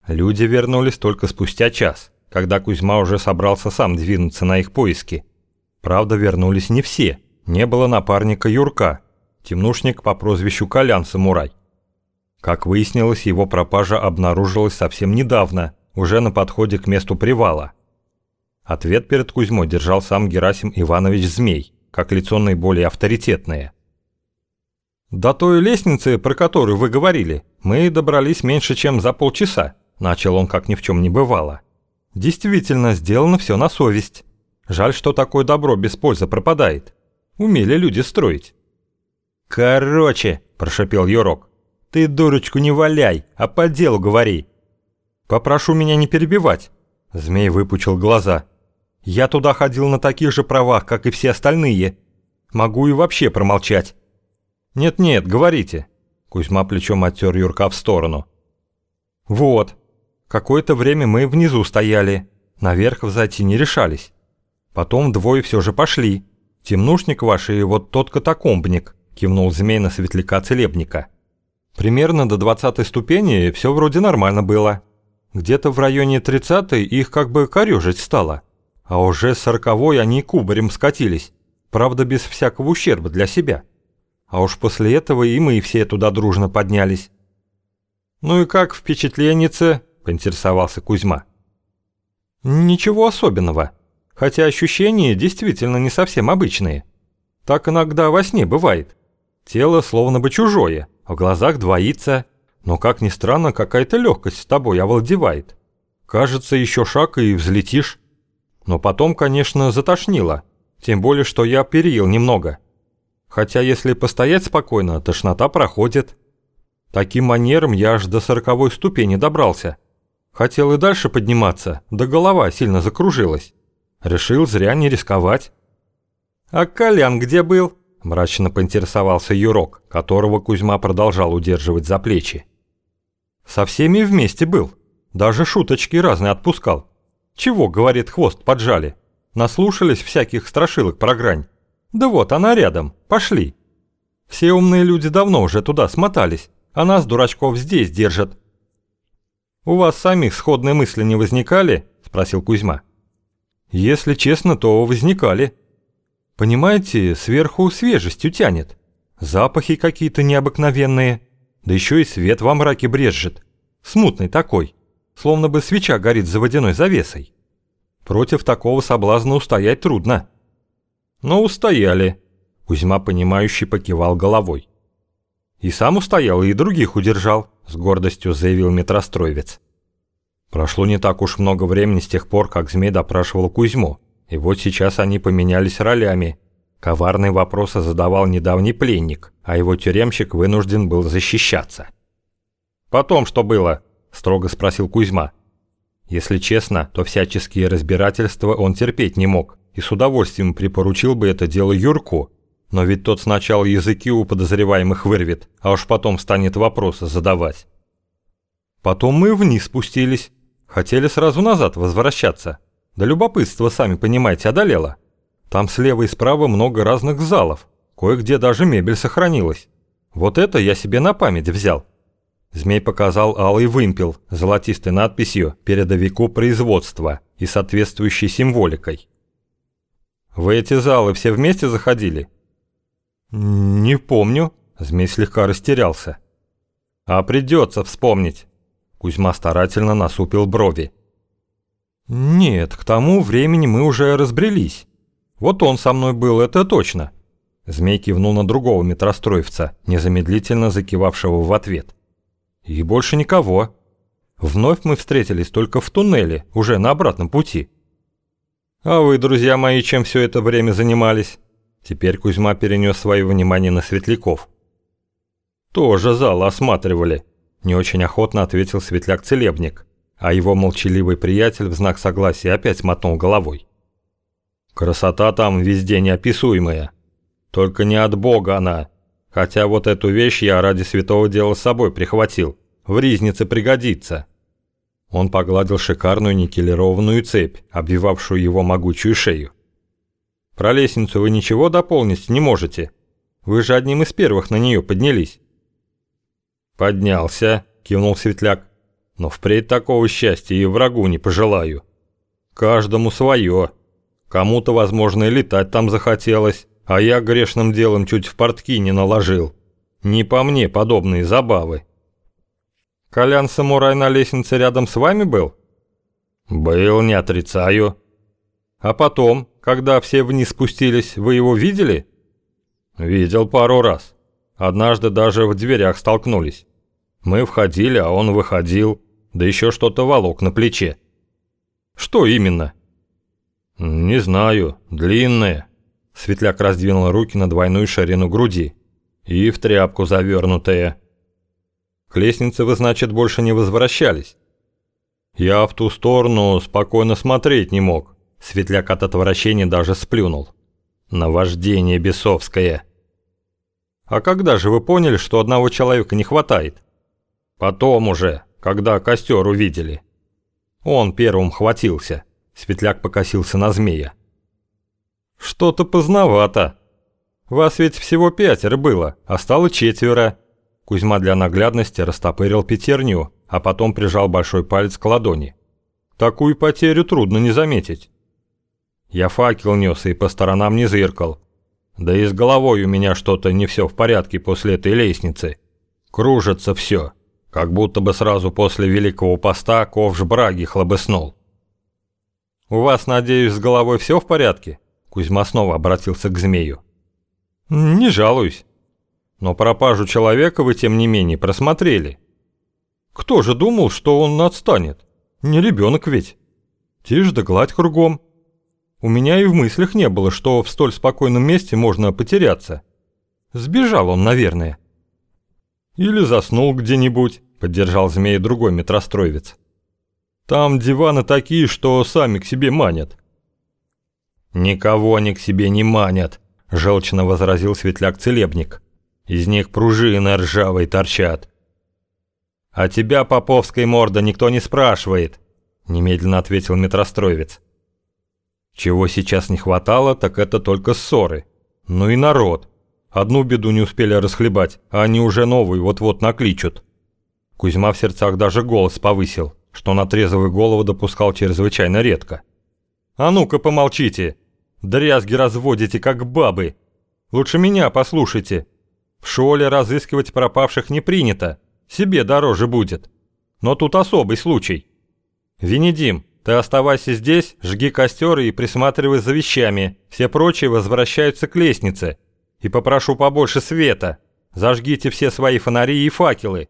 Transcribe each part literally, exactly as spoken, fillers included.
Люди вернулись только спустя час, когда Кузьма уже собрался сам двинуться на их поиски. Правда, вернулись не все. Не было напарника Юрка, темнушник по прозвищу Колян-самурай. Как выяснилось, его пропажа обнаружилась совсем недавно, уже на подходе к месту привала. Ответ перед Кузьмой держал сам Герасим Иванович Змей, как лицо наиболее авторитетное. «До той лестницы, про которую вы говорили, мы добрались меньше, чем за полчаса», — начал он, как ни в чем не бывало. «Действительно, сделано все на совесть. Жаль, что такое добро без пользы пропадает. Умели люди строить». «Короче», — прошипел Юрок, — «ты дурочку не валяй, а по делу говори». «Попрошу меня не перебивать», — Змей выпучил глаза. «Я туда ходил на таких же правах, как и все остальные. Могу и вообще промолчать». «Нет-нет, говорите», — Кузьма плечом оттер Юрка в сторону. «Вот, какое-то время мы внизу стояли, наверх взойти не решались. Потом двое все же пошли. Темнушник ваш и вот тот катакомбник», — кивнул Змей на светляка-целебника. «Примерно до двадцатой ступени все вроде нормально было. Где-то в районе тридцатой их как бы корёжить стало. А уже с сороковой они кубарем скатились, правда без всякого ущерба для себя. А уж после этого и мы все туда дружно поднялись». «Ну и как впечатленница?» — поинтересовался Кузьма. «Ничего особенного, хотя ощущения действительно не совсем обычные. Так иногда во сне бывает. Тело словно бы чужое, в глазах двоится, но, как ни странно, какая-то легкость с тобой овладевает. Кажется, еще шаг и взлетишь. Но потом, конечно, затошнило, тем более, что я переел немного. Хотя если постоять спокойно, тошнота проходит. Таким манером я аж до сороковой ступени добрался. Хотел и дальше подниматься, да голова сильно закружилась. Решил зря не рисковать». «А Колян где был?» – мрачно поинтересовался Юрок, которого Кузьма продолжал удерживать за плечи. «Со всеми вместе был. Даже шуточки разные отпускал. Чего, говорит, хвост поджали? Наслушались всяких страшилок про грань. Да вот она рядом, пошли. Все умные люди давно уже туда смотались, а нас, дурачков, здесь держат». «У вас самих сходные мысли не возникали?» – спросил Кузьма. «Если честно, то возникали. Понимаете, сверху свежестью тянет. Запахи какие-то необыкновенные, да еще и свет во мраке брезжит. Смутный такой, словно бы свеча горит за водяной завесой. Против такого соблазна устоять трудно». «Но устояли», — Кузьма, понимающий, покивал головой. «И сам устоял, и других удержал», — с гордостью заявил метростроевец. Прошло не так уж много времени с тех пор, как Змей допрашивал Кузьму, и вот сейчас они поменялись ролями. Коварные вопросы задавал недавний пленник, а его тюремщик вынужден был защищаться. «Потом что было?» – строго спросил Кузьма. Если честно, то всяческие разбирательства он терпеть не мог, и с удовольствием припоручил бы это дело Юрку, но ведь тот сначала языки у подозреваемых вырвет, а уж потом станет вопросы задавать. «Потом мы вниз спустились, хотели сразу назад возвращаться, да любопытство, сами понимаете, одолело. Там слева и справа много разных залов, кое-где даже мебель сохранилась. Вот это я себе на память взял». Змей показал алый вымпел с золотистой надписью «Передовику производства» и соответствующей символикой. «Вы эти залы все вместе заходили?» «Не помню», — Змей слегка растерялся. «А придется вспомнить». Кузьма старательно насупил брови. «Нет, к тому времени мы уже разбрелись. Вот он со мной был, это точно». Змей кивнул на другого метростроевца, незамедлительно закивавшего в ответ. «И больше никого. Вновь мы встретились только в туннеле, уже на обратном пути». «А вы, друзья мои, чем все это время занимались?» Теперь Кузьма перенес свое внимание на светляков. «Тоже зал осматривали», — не очень охотно ответил светляк-целебник, а его молчаливый приятель в знак согласия опять мотнул головой. «Красота там везде неописуемая. Только не от Бога она. Хотя вот эту вещь я ради святого дела с собой прихватил. В ризнице пригодится». Он погладил шикарную никелированную цепь, обвивавшую его могучую шею. «Про лестницу вы ничего дополнить не можете? Вы же одним из первых на нее поднялись». «Поднялся», — кивнул светляк. но впредь такого счастья и врагу не пожелаю. Каждому свое. Кому-то, возможно, и летать там захотелось, а я грешным делом чуть в портки не наложил. Не по мне подобные забавы. Колян-самурай на лестнице рядом с вами был? Был, не отрицаю. А потом, когда все вниз спустились, вы его видели? Видел пару раз. Однажды даже в дверях столкнулись. Мы входили, а он выходил, да еще что-то волок на плече. Что именно? Не знаю, длинное. Светляк раздвинул руки на двойную ширину груди. И в тряпку завернутая. К лестнице вы, значит, больше не возвращались? Я в ту сторону спокойно смотреть не мог. Светляк от отвращения даже сплюнул. Наваждение бесовское. А когда же вы поняли, что одного человека не хватает? Потом уже, когда костер увидели. Он первым хватился. Светляк покосился на змея. Что-то поздновато. Вас ведь всего пятеро было, а стало четверо. Кузьма для наглядности растопырил пятерню, а потом прижал большой палец к ладони. Такую потерю трудно не заметить. Я факел нес и по сторонам не зыркал. Да и с головой у меня что-то не все в порядке после этой лестницы. Кружится все, как будто бы сразу после Великого Поста ковш браги хлобыснул. «У вас, надеюсь, с головой все в порядке?» Кузьма снова обратился к змею. «Не жалуюсь. Но пропажу человека вы, тем не менее, просмотрели. Кто же думал, что он отстанет? Не ребенок ведь. Тишь да гладь кругом. У меня и в мыслях не было, что в столь спокойном месте можно потеряться. Сбежал он, наверное». «Или заснул где-нибудь», — поддержал змея другой метростроевец. «Там диваны такие, что сами к себе манят». «Никого они к себе не манят», — желчно возразил Светляк-целебник. «Из них пружины ржавые торчат». «А тебя, поповская морда, никто не спрашивает», — немедленно ответил метростроевец. Чего сейчас не хватало, так это только ссоры. Ну и народ. Одну беду не успели расхлебать, а они уже новую вот-вот накличут. Кузьма в сердцах даже голос повысил, что на трезвую голову допускал чрезвычайно редко. «А ну-ка помолчите! Дрязги разводите, как бабы! Лучше меня послушайте. В школе разыскивать пропавших не принято, себе дороже будет. Но тут особый случай. Венедим, ты оставайся здесь, жги костер и присматривай за вещами. Все прочие возвращаются к лестнице. И попрошу побольше света. Зажгите все свои фонари и факелы».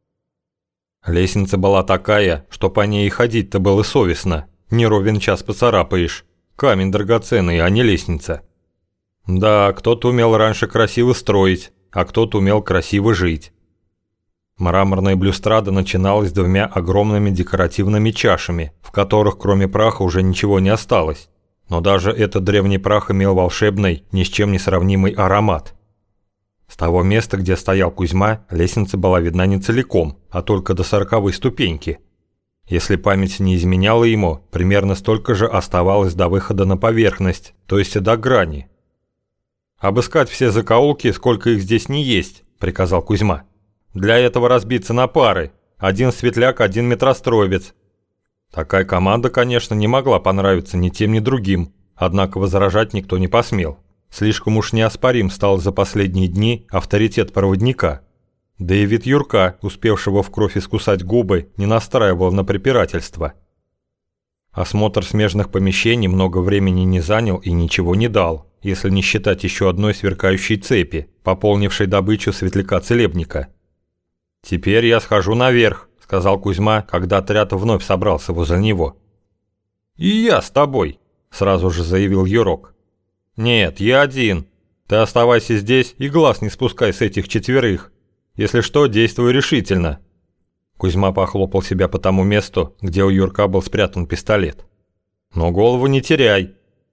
Лестница была такая, что по ней и ходить-то было совестно. Не ровен час поцарапаешь. Камень драгоценный, а не лестница. Да, кто-то умел раньше красиво строить, а кто-то умел красиво жить. Мраморная блюстрада начиналась двумя огромными декоративными чашами, в которых кроме праха уже ничего не осталось. Но даже этот древний прах имел волшебный, ни с чем не сравнимый аромат. С того места, где стоял Кузьма, лестница была видна не целиком, а только до сороковой ступеньки. Если память не изменяла ему, примерно столько же оставалось до выхода на поверхность, то есть до грани. «Обыскать все закоулки, сколько их здесь не есть», — приказал Кузьма. «Для этого разбиться на пары. Один светляк, один метростроевец». Такая команда, конечно, не могла понравиться ни тем, ни другим, однако возражать никто не посмел. Слишком уж неоспорим стал за последние дни авторитет проводника. Да и вид Юрка, успевшего в кровь искусать губы, не настраивал на препирательство. Осмотр смежных помещений много времени не занял и ничего не дал, если не считать еще одной сверкающей цепи, пополнившей добычу светляка-целебника. «Теперь я схожу наверх», — сказал Кузьма, когда отряд вновь собрался возле него. «И я с тобой», — сразу же заявил Юрок. «Нет, я один. Ты оставайся здесь и глаз не спускай с этих четверых. Если что, действуй решительно». Кузьма похлопал себя по тому месту, где у Юрка был спрятан пистолет. «Но голову не теряй».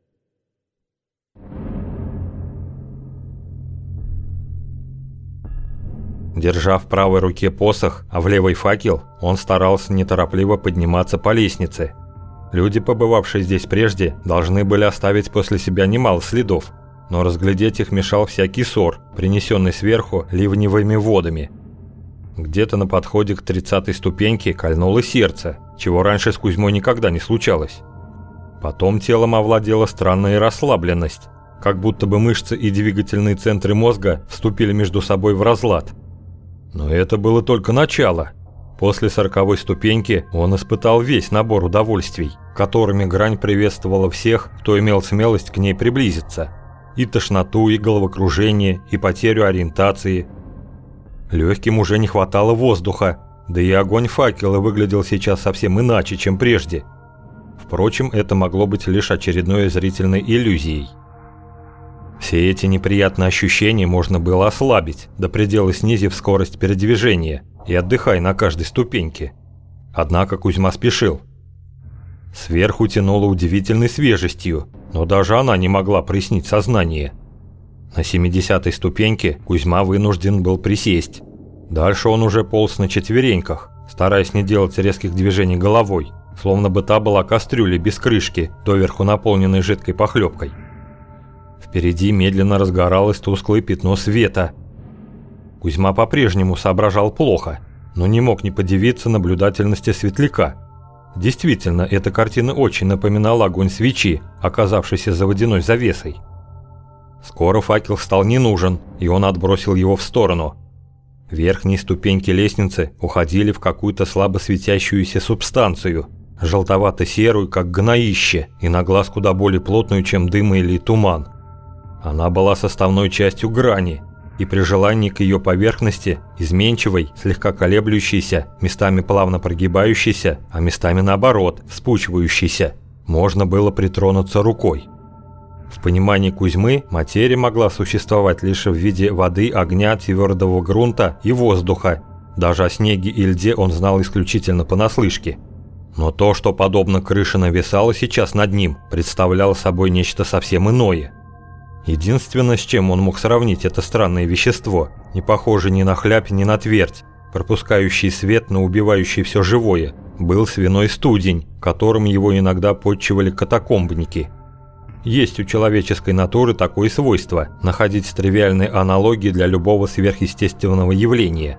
Держа в правой руке посох, а в левой факел, он старался неторопливо подниматься по лестнице. Люди, побывавшие здесь прежде, должны были оставить после себя немало следов, но разглядеть их мешал всякий ссор, принесенный сверху ливневыми водами. Где-то на подходе к тридцатой ступеньке кольнуло сердце, чего раньше с Кузьмой никогда не случалось. Потом телом овладела странная расслабленность, как будто бы мышцы и двигательные центры мозга вступили между собой в разлад. Но это было только начало. После сороковой ступеньки он испытал весь набор удовольствий, которыми грань приветствовала всех, кто имел смелость к ней приблизиться. И тошноту, и головокружение, и потерю ориентации. Легким уже не хватало воздуха, да и огонь факела выглядел сейчас совсем иначе, чем прежде. Впрочем, это могло быть лишь очередной зрительной иллюзией. Все эти неприятные ощущения можно было ослабить, до предела снизив скорость передвижения и отдыхая на каждой ступеньке. Однако Кузьма спешил. Сверху тянуло удивительной свежестью, но даже она не могла прояснить сознание. На семидесятой ступеньке Кузьма вынужден был присесть. Дальше он уже полз на четвереньках, стараясь не делать резких движений головой, словно бы та была кастрюлей без крышки, доверху наполненной жидкой похлебкой. Впереди медленно разгоралось тусклое пятно света. Кузьма по-прежнему соображал плохо, но не мог не подивиться наблюдательности светляка. Действительно, эта картина очень напоминала огонь свечи, оказавшейся за водяной завесой. Скоро факел стал не нужен, и он отбросил его в сторону. Верхние ступеньки лестницы уходили в какую-то слабо светящуюся субстанцию, желтовато-серую, как гноище, и на глаз куда более плотную, чем дым или туман. Она была составной частью грани, и при желании к ее поверхности, изменчивой, слегка колеблющейся, местами плавно прогибающейся, а местами наоборот, вспучивающейся, можно было притронуться рукой. В понимании Кузьмы материя могла существовать лишь в виде воды, огня, твердого грунта и воздуха. Даже о снеге и льде он знал исключительно понаслышке. Но то, что подобно крыше нависало сейчас над ним, представляло собой нечто совсем иное. Единственное, с чем он мог сравнить это странное вещество, не похожее ни на хлябь, ни на твердь, пропускающий свет, но убивающий все живое, был свиной студень, которым его иногда подчивали катакомбники. Есть у человеческой натуры такое свойство – находить тривиальные аналогии для любого сверхъестественного явления.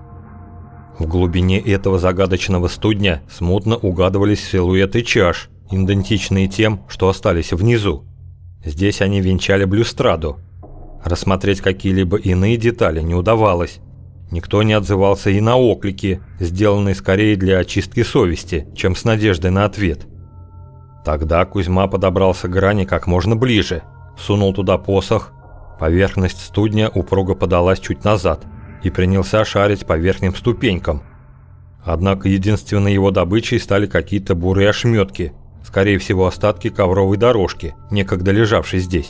В глубине этого загадочного студня смутно угадывались силуэты чаш, идентичные тем, что остались внизу. Здесь они венчали блюстраду. Рассмотреть какие-либо иные детали не удавалось. Никто не отзывался и на оклики, сделанные скорее для очистки совести, чем с надеждой на ответ. Тогда Кузьма подобрался к грани как можно ближе, сунул туда посох, поверхность студня упруго подалась чуть назад и принялся шарить по верхним ступенькам. Однако единственной его добычей стали какие-то бурые ошметки, скорее всего остатки ковровой дорожки, некогда лежавшей здесь.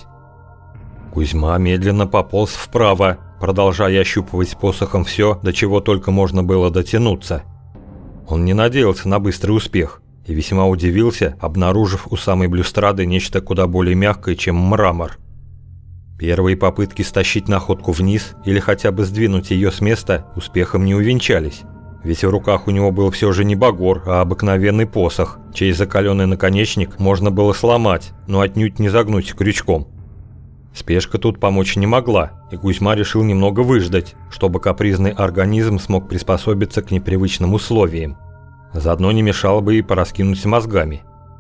Кузьма медленно пополз вправо, продолжая ощупывать посохом все, до чего только можно было дотянуться. Он не надеялся на быстрый успех и весьма удивился, обнаружив у самой блюстрады нечто куда более мягкое, чем мрамор. Первые попытки стащить находку вниз или хотя бы сдвинуть ее с места успехом не увенчались, ведь в руках у него был все же не багор, а обыкновенный посох, чей закаленный наконечник можно было сломать, но отнюдь не загнуть крючком. Спешка тут помочь не могла, и Кузьма решил немного выждать, чтобы капризный организм смог приспособиться к непривычным условиям. Заодно не мешало бы и пораскинуть мозгами.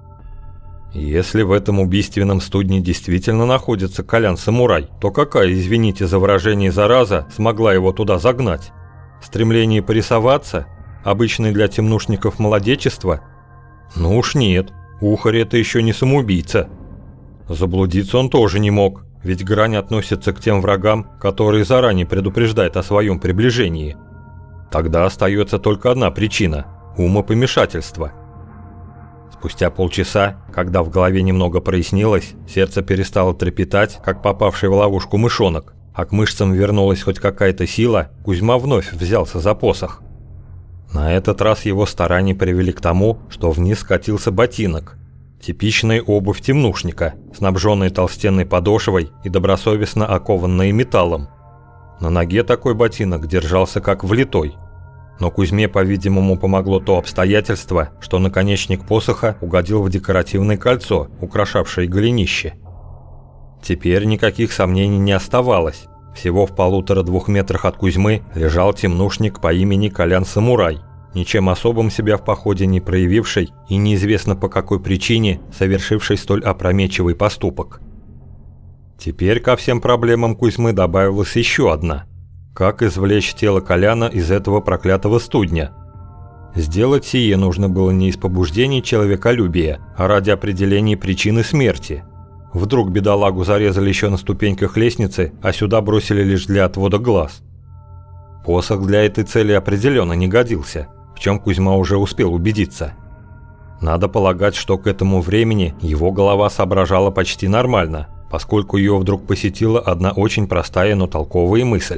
Если в этом убийственном студне действительно находится Колян-самурай, то какая, извините за выражение, зараза смогла его туда загнать? Стремление порисоваться? Обычное для темнушников молодечество? Ну уж нет, Ухарь это еще не самоубийца. Заблудиться он тоже не мог, ведь грань относится к тем врагам, которые заранее предупреждают о своем приближении. Тогда остается только одна причина – умопомешательство. Спустя полчаса, когда в голове немного прояснилось, сердце перестало трепетать, как попавший в ловушку мышонок, а к мышцам вернулась хоть какая-то сила, Кузьма вновь взялся за посох. На этот раз его старания привели к тому, что вниз скатился ботинок. Типичная обувь темнушника, снабженная толстенной подошвой и добросовестно окованная металлом. На ноге такой ботинок держался как влитой. Но Кузьме, по-видимому, помогло то обстоятельство, что наконечник посоха угодил в декоративное кольцо, украшавшее голенище. Теперь никаких сомнений не оставалось. Всего в полутора-двух метрах от Кузьмы лежал темнушник по имени Колян-самурай, ничем особым себя в походе не проявивший и неизвестно по какой причине совершивший столь опрометчивый поступок. Теперь ко всем проблемам Кузьмы добавилась еще одна. Как извлечь тело Коляна из этого проклятого студня? Сделать сие нужно было не из побуждений человеколюбия, а ради определения причины смерти. Вдруг бедолагу зарезали еще на ступеньках лестницы, а сюда бросили лишь для отвода глаз. Посох для этой цели определенно не годился, в чем Кузьма уже успел убедиться. Надо полагать, что к этому времени его голова соображала почти нормально, поскольку ее вдруг посетила одна очень простая, но толковая мысль.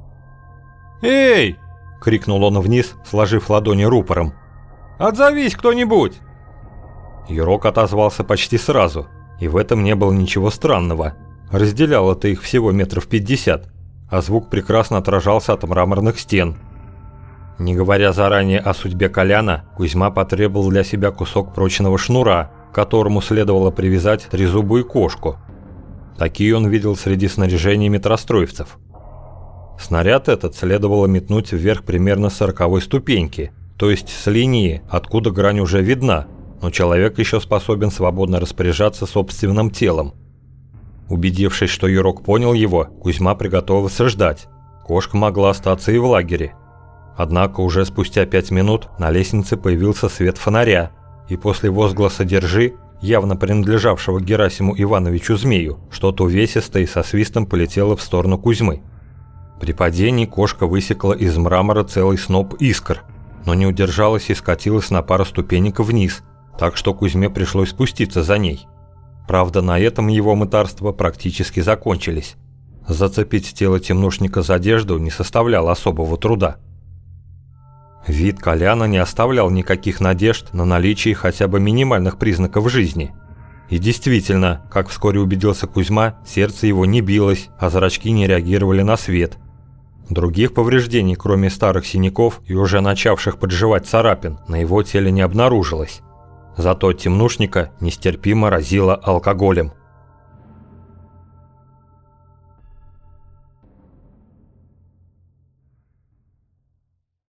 «Эй!» – крикнул он вниз, сложив ладони рупором. «Отзовись кто-нибудь!» Юрок отозвался почти сразу, и в этом не было ничего странного. Разделяло-то их всего метров пятьдесят, а звук прекрасно отражался от мраморных стен. Не говоря заранее о судьбе Коляна, Кузьма потребовал для себя кусок прочного шнура, к которому следовало привязать трезубую кошку. Такие он видел среди снаряжения метростроевцев. Снаряд этот следовало метнуть вверх примерно с сороковой ступеньки, то есть с линии, откуда грань уже видна, но человек еще способен свободно распоряжаться собственным телом. Убедившись, что Юрок понял его, Кузьма приготовился ждать. Кошка могла остаться и в лагере. Однако уже спустя пять минут на лестнице появился свет фонаря, и после возгласа «Держи», явно принадлежавшего Герасиму Ивановичу Змею, что-то увесистое и со свистом полетело в сторону Кузьмы. При падении кошка высекла из мрамора целый сноп искр, но не удержалась и скатилась на пару ступенек вниз, так что Кузьме пришлось спуститься за ней. Правда, на этом его мытарства практически закончились. Зацепить тело темнушника за одежду не составляло особого труда. Вид Коляна не оставлял никаких надежд на наличие хотя бы минимальных признаков жизни. И действительно, как вскоре убедился Кузьма, сердце его не билось, а зрачки не реагировали на свет. Других повреждений, кроме старых синяков и уже начавших подживать царапин, на его теле не обнаружилось. Зато темнушника нестерпимо разило алкоголем.